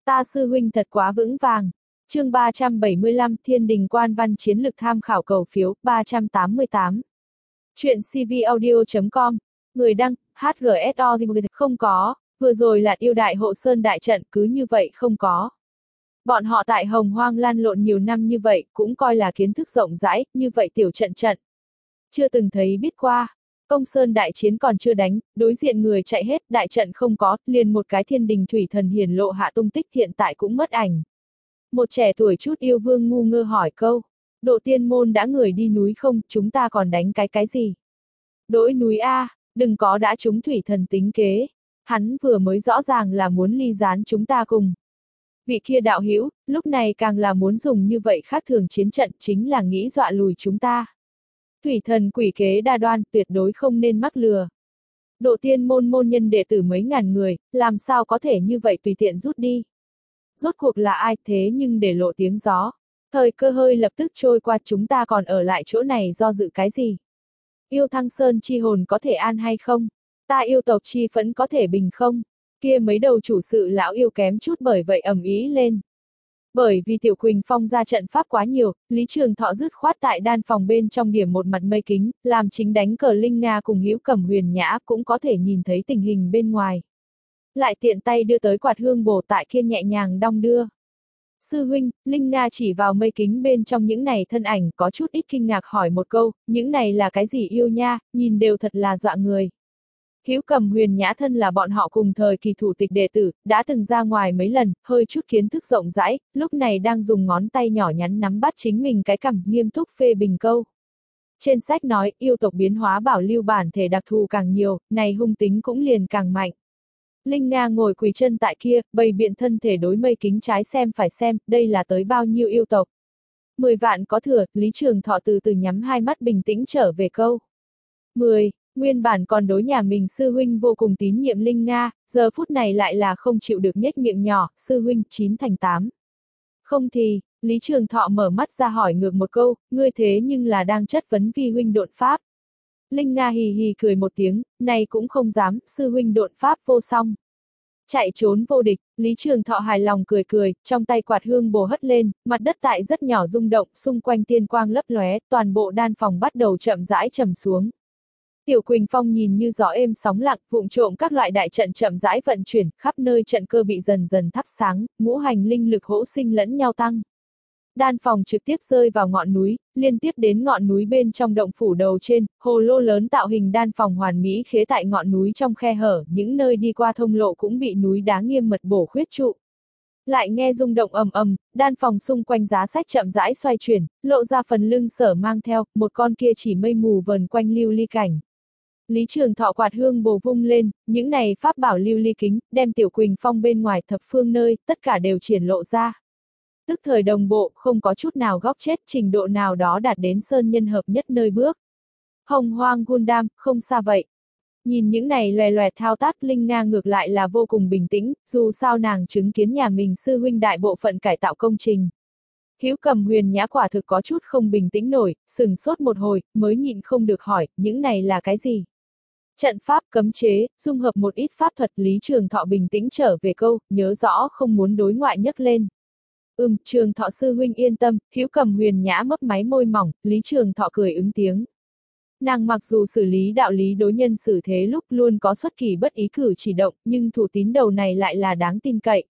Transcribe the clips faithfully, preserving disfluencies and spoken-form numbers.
Ta sư huynh thật quá vững vàng. Chương ba trăm bảy mươi lăm Thiên Đình Quan Văn Chiến Lực tham khảo cầu phiếu, ba trăm tám mươi tám. Chuyện cvaudio chấm com. Người đăng, hát giê ét o không có, vừa rồi là yêu đại hộ sơn đại trận cứ như vậy không có. Bọn họ tại Hồng Hoang lan lộn nhiều năm như vậy, cũng coi là kiến thức rộng rãi, như vậy tiểu trận trận. Chưa từng thấy biết qua. Công sơn đại chiến còn chưa đánh, đối diện người chạy hết, đại trận không có, liền một cái thiên đình thủy thần hiển lộ hạ tung tích hiện tại cũng mất ảnh. Một trẻ tuổi chút yêu vương ngu ngơ hỏi câu. Độ tiên môn đã người đi núi không, chúng ta còn đánh cái cái gì? Đỗi núi A, đừng có đã chúng thủy thần tính kế. Hắn vừa mới rõ ràng là muốn ly gián chúng ta cùng. Vị kia đạo hữu lúc này càng là muốn dùng như vậy khác thường chiến trận chính là nghĩ dọa lùi chúng ta. Thủy thần quỷ kế đa đoan tuyệt đối không nên mắc lừa. Độ tiên môn môn nhân đệ tử mấy ngàn người, làm sao có thể như vậy tùy tiện rút đi. Rốt cuộc là ai thế nhưng để lộ tiếng gió. Thời cơ hơi lập tức trôi qua chúng ta còn ở lại chỗ này do dự cái gì. Yêu Thăng Sơn chi hồn có thể an hay không? Ta yêu tộc chi phẫn có thể bình không? Kia mấy đầu chủ sự lão yêu kém chút bởi vậy ầm ĩ lên. Bởi vì Tiểu Quỳnh Phong ra trận pháp quá nhiều, Lý Trường Thọ dứt khoát tại đan phòng bên trong điểm một mặt mây kính, làm chính đánh cờ Linh Nga cùng Hữu Cẩm Huyền Nhã cũng có thể nhìn thấy tình hình bên ngoài. Lại tiện tay đưa tới quạt hương bổ tại kia nhẹ nhàng đong đưa. Sư huynh, Linh Nga chỉ vào mây kính bên trong những này thân ảnh có chút ít kinh ngạc hỏi một câu, những này là cái gì yêu nha, nhìn đều thật là dọa người. Hữu Cẩm Huyền Nhã thân là bọn họ cùng thời kỳ thủ tịch đệ tử, đã từng ra ngoài mấy lần, hơi chút kiến thức rộng rãi, lúc này đang dùng ngón tay nhỏ nhắn nắm bắt chính mình cái cằm, nghiêm túc phê bình câu. Trên sách nói, yêu tộc biến hóa bảo lưu bản thể đặc thù càng nhiều, này hung tính cũng liền càng mạnh. Linh Nga ngồi quỳ chân tại kia, bày biện thân thể đối mây kính trái xem phải xem, đây là tới bao nhiêu yêu tộc. Mười vạn có thừa, Lý Trường Thọ từ từ nhắm hai mắt bình tĩnh trở về câu. Mười. Nguyên bản còn đối nhà mình sư huynh vô cùng tín nhiệm Linh Nga, giờ phút này lại là không chịu được nhếch miệng nhỏ, sư huynh chín thành tám. Không thì, Lý Trường Thọ mở mắt ra hỏi ngược một câu, ngươi thế nhưng là đang chất vấn vi huynh độn pháp. Linh Nga hì hì cười một tiếng, này cũng không dám, sư huynh độn pháp vô song. Chạy trốn vô địch, Lý Trường Thọ hài lòng cười cười, trong tay quạt hương bổ hất lên, mặt đất tại rất nhỏ rung động, xung quanh tiên quang lấp lóe, toàn bộ đan phòng bắt đầu chậm rãi trầm xuống. Tiểu Quỳnh Phong nhìn như gió êm sóng lặng, vụng trộm các loại đại trận chậm rãi vận chuyển, khắp nơi trận cơ bị dần dần thắp sáng, ngũ hành linh lực hỗ sinh lẫn nhau tăng. Đan phòng trực tiếp rơi vào ngọn núi, liên tiếp đến ngọn núi bên trong động phủ đầu trên, hồ lô lớn tạo hình đan phòng hoàn mỹ khế tại ngọn núi trong khe hở, những nơi đi qua thông lộ cũng bị núi đá nghiêm mật bổ khuyết trụ. Lại nghe rung động ầm ầm, đan phòng xung quanh giá sách chậm rãi xoay chuyển, lộ ra phần lưng sở mang theo, một con kia chỉ mây mù vờn quanh lưu ly cảnh. Lý Trường Thọ quạt hương bổ vung lên, những này pháp bảo lưu ly kính, đem Tiểu Quỳnh Phong bên ngoài thập phương nơi, tất cả đều triển lộ ra. Tức thời đồng bộ, không có chút nào góc chết, trình độ nào đó đạt đến sơn nhân hợp nhất nơi bước. Hồng Hoang Gundam, không xa vậy. Nhìn những này loè loẹt thao tác, Linh Nga ngược lại là vô cùng bình tĩnh, dù sao nàng chứng kiến nhà mình sư huynh đại bộ phận cải tạo công trình. Hữu Cẩm Huyền Nhã quả thực có chút không bình tĩnh nổi, sừng sốt một hồi, mới nhịn không được hỏi, những này là cái gì? Trận pháp cấm chế, dung hợp một ít pháp thuật. Lý Trường Thọ bình tĩnh trở về câu, nhớ rõ không muốn đối ngoại nhấc lên. Ừm, Trường Thọ sư huynh yên tâm, Hữu Cẩm Huyền Nhã mấp máy môi mỏng, Lý Trường Thọ cười ứng tiếng. Nàng mặc dù xử lý đạo lý đối nhân xử thế lúc luôn có xuất kỳ bất ý cử chỉ động, nhưng thủ tín đầu này lại là đáng tin cậy.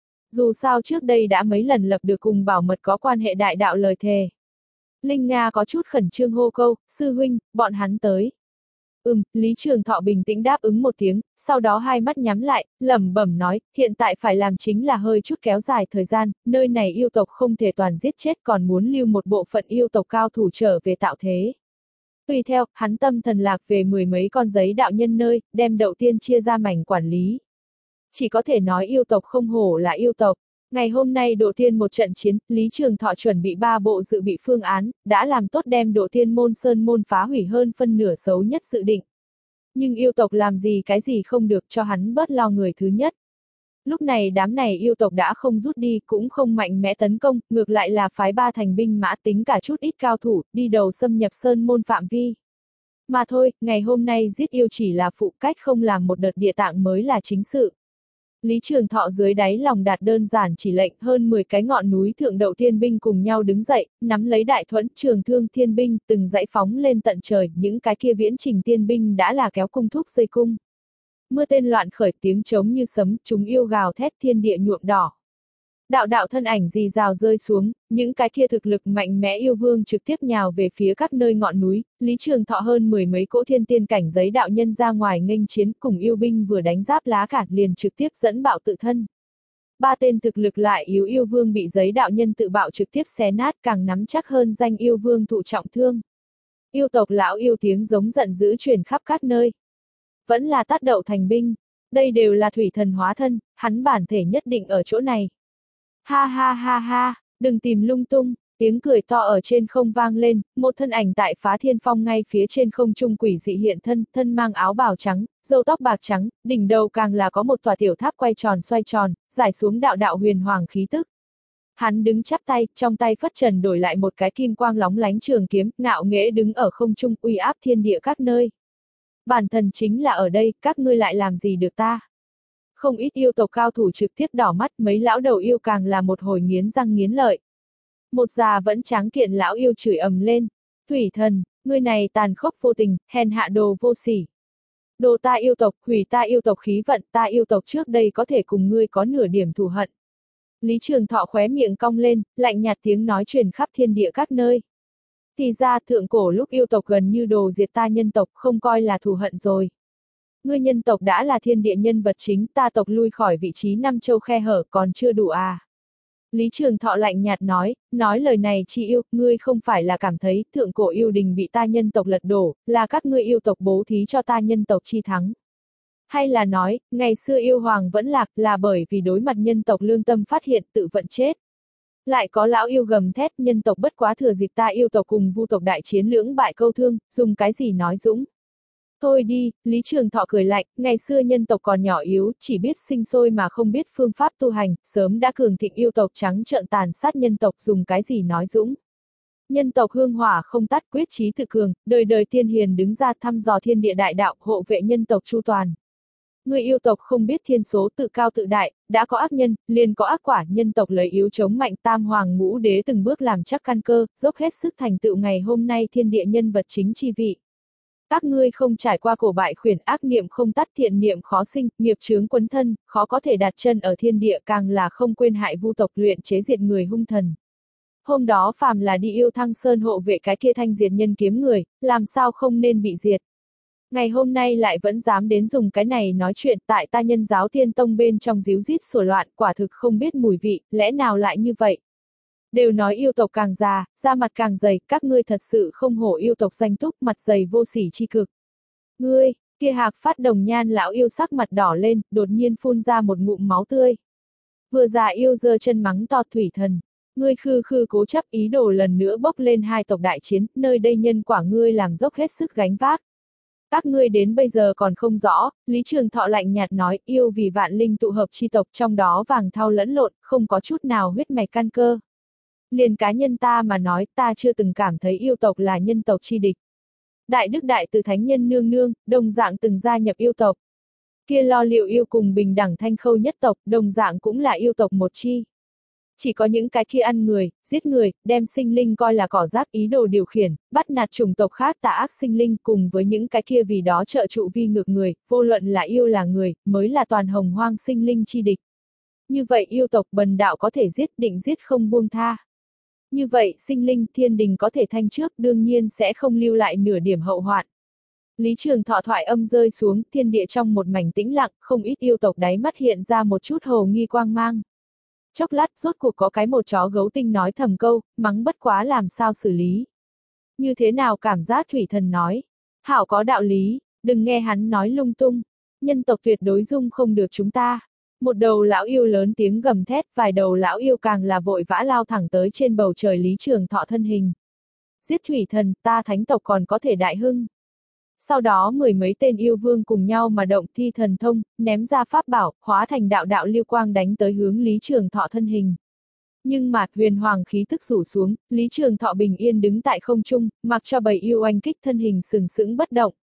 Dù sao trước đây đã mấy lần lập được cùng bảo mật có quan hệ đại đạo lời thề. Linh Nga có chút khẩn trương hô câu, sư huynh, bọn hắn tới. Ừm, Lý Trường Thọ bình tĩnh đáp ứng một tiếng, sau đó hai mắt nhắm lại, lẩm bẩm nói, hiện tại phải làm chính là hơi chút kéo dài thời gian, nơi này yêu tộc không thể toàn giết chết còn muốn lưu một bộ phận yêu tộc cao thủ trở về tạo thế. Tùy theo, hắn tâm thần lạc về mười mấy con giấy đạo nhân nơi, đem Đậu Tiên chia ra mảnh quản lý. Chỉ có thể nói yêu tộc không hổ là yêu tộc. Ngày hôm nay Độ Tiên một trận chiến, Lý Trường Thọ chuẩn bị ba bộ dự bị phương án, đã làm tốt đem Độ Tiên môn sơn môn phá hủy hơn phân nửa xấu nhất dự định. Nhưng yêu tộc làm gì cái gì không được cho hắn bớt lo người thứ nhất. Lúc này đám này yêu tộc đã không rút đi, cũng không mạnh mẽ tấn công, ngược lại là phái ba thành binh mã tính cả chút ít cao thủ, đi đầu xâm nhập sơn môn phạm vi. Mà thôi, ngày hôm nay giết yêu chỉ là phụ cách không làm một đợt địa tạng mới là chính sự. Lý Trường Thọ dưới đáy lòng đạt đơn giản chỉ lệnh, hơn mười cái ngọn núi thượng đậu thiên binh cùng nhau đứng dậy, nắm lấy đại thuẫn, trường thương thiên binh, từng dãy phóng lên tận trời, những cái kia viễn trình thiên binh đã là kéo cung thúc dây cung. Mưa tên loạn khởi, tiếng trống như sấm, chúng yêu gào thét, thiên địa nhuộm đỏ. Đạo đạo thân ảnh rì rào rơi xuống, những cái kia thực lực mạnh mẽ yêu vương trực tiếp nhào về phía các nơi ngọn núi, Lý Trường Thọ hơn mười mấy cỗ thiên tiên cảnh giới đạo nhân ra ngoài nghênh chiến, cùng yêu binh vừa đánh giáp lá cả liền trực tiếp dẫn bạo tự thân. Ba tên thực lực lại yếu yêu vương bị giấy đạo nhân tự bạo trực tiếp xé nát, càng nắm chắc hơn danh yêu vương thụ trọng thương. Yêu tộc lão yêu tiếng giống giận dữ truyền khắp các nơi. Vẫn là tát đậu thành binh, đây đều là thủy thần hóa thân, hắn bản thể nhất định ở chỗ này. Ha ha ha ha, đừng tìm lung tung, tiếng cười to ở trên không vang lên, một thân ảnh tại phá thiên phong ngay phía trên không trung quỷ dị hiện thân, thân mang áo bào trắng, râu tóc bạc trắng, đỉnh đầu càng là có một tòa tiểu tháp quay tròn xoay tròn, giải xuống đạo đạo huyền hoàng khí tức. Hắn đứng chắp tay, trong tay phất trần đổi lại một cái kim quang lóng lánh trường kiếm, ngạo nghễ đứng ở không trung uy áp thiên địa các nơi. Bản thần chính là ở đây, các ngươi lại làm gì được ta? Không ít yêu tộc cao thủ trực tiếp đỏ mắt, mấy lão đầu yêu càng là một hồi nghiến răng nghiến lợi. Một già vẫn tráng kiện lão yêu chửi ầm lên, thủy thần, ngươi này tàn khốc vô tình, hèn hạ đồ vô sỉ. Đồ ta yêu tộc, hủy ta yêu tộc khí vận, ta yêu tộc trước đây có thể cùng ngươi có nửa điểm thù hận. Lý Trường Thọ khóe miệng cong lên, lạnh nhạt tiếng nói truyền khắp thiên địa các nơi. Thì ra thượng cổ lúc yêu tộc gần như đồ diệt ta nhân tộc, không coi là thù hận rồi. Ngươi nhân tộc đã là thiên địa nhân vật chính, ta tộc lui khỏi vị trí năm châu khe hở còn chưa đủ à. Lý Trường Thọ lạnh nhạt nói, nói lời này chi yêu, ngươi không phải là cảm thấy thượng cổ yêu đình bị ta nhân tộc lật đổ, là các ngươi yêu tộc bố thí cho ta nhân tộc chi thắng. Hay là nói, ngày xưa yêu hoàng vẫn lạc là bởi vì đối mặt nhân tộc lương tâm phát hiện tự vận chết. Lại có lão yêu gầm thét, nhân tộc bất quá thừa dịp ta yêu tộc cùng vu tộc đại chiến lưỡng bại câu thương, dùng cái gì nói dũng. Thôi đi, Lý Trường Thọ cười lạnh, ngày xưa nhân tộc còn nhỏ yếu, chỉ biết sinh sôi mà không biết phương pháp tu hành, sớm đã cường thịnh yêu tộc trắng trợn tàn sát nhân tộc, dùng cái gì nói dũng. Nhân tộc hương hỏa không tắt, quyết chí tự cường, đời đời tiên hiền đứng ra thăm dò thiên địa đại đạo, hộ vệ nhân tộc chu toàn. Người yêu tộc không biết thiên số, tự cao tự đại, đã có ác nhân, liền có ác quả, nhân tộc lấy yếu chống mạnh, tam hoàng ngũ đế từng bước làm chắc căn cơ, dốc hết sức thành tựu ngày hôm nay thiên địa nhân vật chính chi vị. Các ngươi không trải qua cổ bại khuyển, ác niệm không tắt, thiện niệm khó sinh, nghiệp chướng quấn thân, khó có thể đặt chân ở thiên địa, càng là không quên hại vu tộc luyện chế diệt người hung thần. Hôm đó phàm là đi yêu Thăng Sơn hộ vệ cái kia thanh diệt nhân kiếm người, làm sao không nên bị diệt. Ngày hôm nay lại vẫn dám đến dùng cái này nói chuyện, tại ta nhân giáo Thiên Tông bên trong díu dít sủa loạn, quả thực không biết mùi vị, lẽ nào lại như vậy. Đều nói yêu tộc càng già, da mặt càng dày, các ngươi thật sự không hổ yêu tộc danh túc, mặt dày vô sỉ chi cực. Ngươi, kia Hạc Phát Đồng Nhan lão yêu sắc mặt đỏ lên, đột nhiên phun ra một ngụm máu tươi. Vừa già yêu giơ chân mắng to thủy thần. Ngươi khư khư cố chấp ý đồ lần nữa bốc lên hai tộc đại chiến, nơi đây nhân quả ngươi làm dốc hết sức gánh vác. Các ngươi đến bây giờ còn không rõ, Lý Trường Thọ lạnh nhạt nói, yêu vì vạn linh tụ hợp chi tộc, trong đó vàng thau lẫn lộn, không có chút nào huyết mạch căn cơ. Liền cá nhân ta mà nói, ta chưa từng cảm thấy yêu tộc là nhân tộc chi địch. Đại đức đại từ thánh nhân nương nương, đồng dạng từng gia nhập yêu tộc. Kia Lo Liệu yêu cùng bình đẳng Thanh Khâu nhất tộc, đồng dạng cũng là yêu tộc một chi. Chỉ có những cái kia ăn người, giết người, đem sinh linh coi là cỏ rác ý đồ điều khiển, bắt nạt chủng tộc khác tà ác sinh linh, cùng với những cái kia vì đó trợ trụ vi ngược người, vô luận là yêu là người, mới là toàn hồng hoang sinh linh chi địch. Như vậy yêu tộc bần đạo có thể giết, định giết không buông tha. Như vậy sinh linh thiên đình có thể thanh trước, đương nhiên sẽ không lưu lại nửa điểm hậu hoạn. Lý Trường Thọ thoại âm rơi xuống, thiên địa trong một mảnh tĩnh lặng, không ít yêu tộc đáy mắt hiện ra một chút hồ nghi quang mang. Chốc lát rốt cuộc có cái một chó gấu tinh nói thầm câu, mắng bất quá làm sao xử lý. Như thế nào cảm giác thủy thần nói. Hảo có đạo lý, đừng nghe hắn nói lung tung. Nhân tộc tuyệt đối dung không được chúng ta. Một đầu lão yêu lớn tiếng gầm thét, vài đầu lão yêu càng là vội vã lao thẳng tới trên bầu trời Lý Trường Thọ thân hình. Giết thủy thần, ta thánh tộc còn có thể đại hưng. Sau đó mười mấy tên yêu vương cùng nhau mà động thi thần thông, ném ra pháp bảo, hóa thành đạo đạo lưu quang đánh tới hướng Lý Trường Thọ thân hình. Nhưng mà huyền hoàng khí tức rủ xuống, Lý Trường Thọ bình yên đứng tại không trung, mặc cho bầy yêu oanh kích thân hình sừng sững bất động.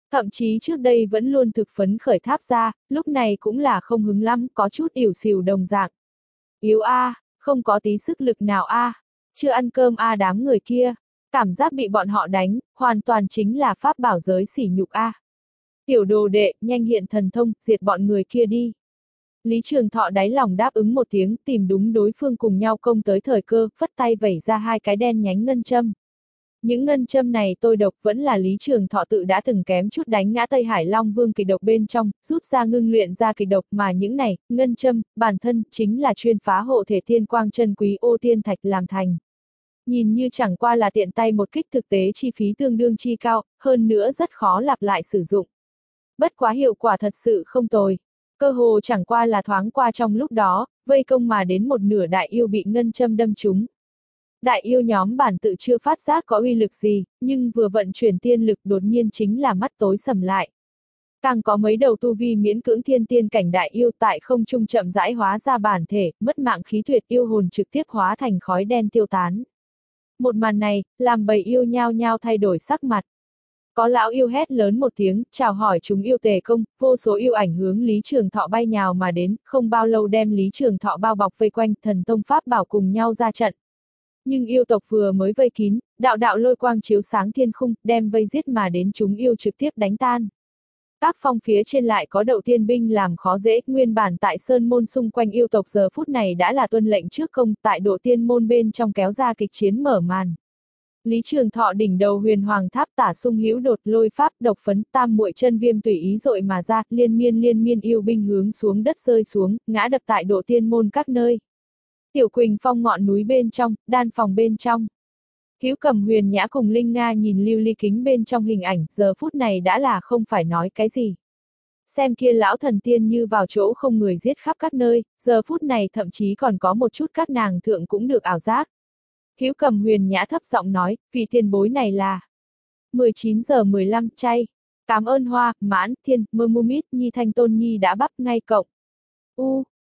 Thậm chí trước đây vẫn luôn thực phấn khởi tháp ra, lúc này cũng là không hứng lắm, có chút ỉu xìu đồng dạng. Yếu a, không có tí sức lực nào a, chưa ăn cơm a đám người kia, cảm giác bị bọn họ đánh, hoàn toàn chính là pháp bảo giới sỉ nhục a. Tiểu đồ đệ, nhanh hiện thần thông, diệt bọn người kia đi. Lý Trường Thọ đáy lòng đáp ứng một tiếng, tìm đúng đối phương cùng nhau công tới thời cơ, phất tay vẩy ra hai cái đen nhánh ngân châm. Những ngân châm này tôi độc vẫn là Lý Trường Thọ tự đã từng kém chút đánh ngã Tây Hải Long Vương kịch độc bên trong, rút ra ngưng luyện ra kịch độc mà những này, ngân châm, bản thân, chính là chuyên phá hộ thể thiên quang chân quý ô tiên thạch làm thành. Nhìn như chẳng qua là tiện tay một kích, thực tế chi phí tương đương chi cao, hơn nữa rất khó lặp lại sử dụng. Bất quá hiệu quả thật sự không tồi. Cơ hồ chẳng qua là thoáng qua trong lúc đó, vây công mà đến một nửa đại yêu bị ngân châm đâm trúng. Đại yêu nhóm bản tự chưa phát giác có uy lực gì, nhưng vừa vận chuyển tiên lực đột nhiên chính là mắt tối sầm lại. Càng có mấy đầu tu vi miễn cưỡng thiên tiên cảnh đại yêu tại không trung chậm rãi hóa ra bản thể, mất mạng khí tuyệt yêu hồn trực tiếp hóa thành khói đen tiêu tán. Một màn này, làm bầy yêu nhao nhao thay đổi sắc mặt. Có lão yêu hét lớn một tiếng, chào hỏi chúng yêu tề công, vô số yêu ảnh hướng Lý Trường Thọ bay nhào mà đến, không bao lâu đem Lý Trường Thọ bao bọc vây quanh, thần tông pháp bảo cùng nhau ra trận. Nhưng yêu tộc vừa mới vây kín, đạo đạo lôi quang chiếu sáng thiên khung, đem vây giết mà đến chúng yêu trực tiếp đánh tan. Các phong phía trên lại có đậu tiên binh làm khó dễ, nguyên bản tại sơn môn xung quanh yêu tộc giờ phút này đã là tuân lệnh trước công, tại độ tiên môn bên trong kéo ra kịch chiến mở màn. Lý Trường Thọ đỉnh đầu huyền hoàng tháp tả sung hữu đột lôi pháp độc phấn tam muội chân viêm tùy ý dội mà ra, liên miên liên miên yêu binh hướng xuống đất rơi xuống, ngã đập tại độ tiên môn các nơi. Tiểu Quỳnh Phong ngọn núi bên trong, đan phòng bên trong. Hữu Cầm Huyền Nhã cùng Linh Nga nhìn lưu ly kính bên trong hình ảnh, giờ phút này đã là không phải nói cái gì. Xem kia lão thần tiên như vào chỗ không người giết khắp các nơi, giờ phút này thậm chí còn có một chút các nàng thượng cũng được ảo giác. Hữu Cầm Huyền Nhã thấp giọng nói, vì tiền bối này là mười chín giờ mười lăm chay. Cảm ơn Hoa, Mãn, Thiên, Mơ Mu Mít, Nhi Thanh Tôn Nhi đã bắp ngay cộng. U,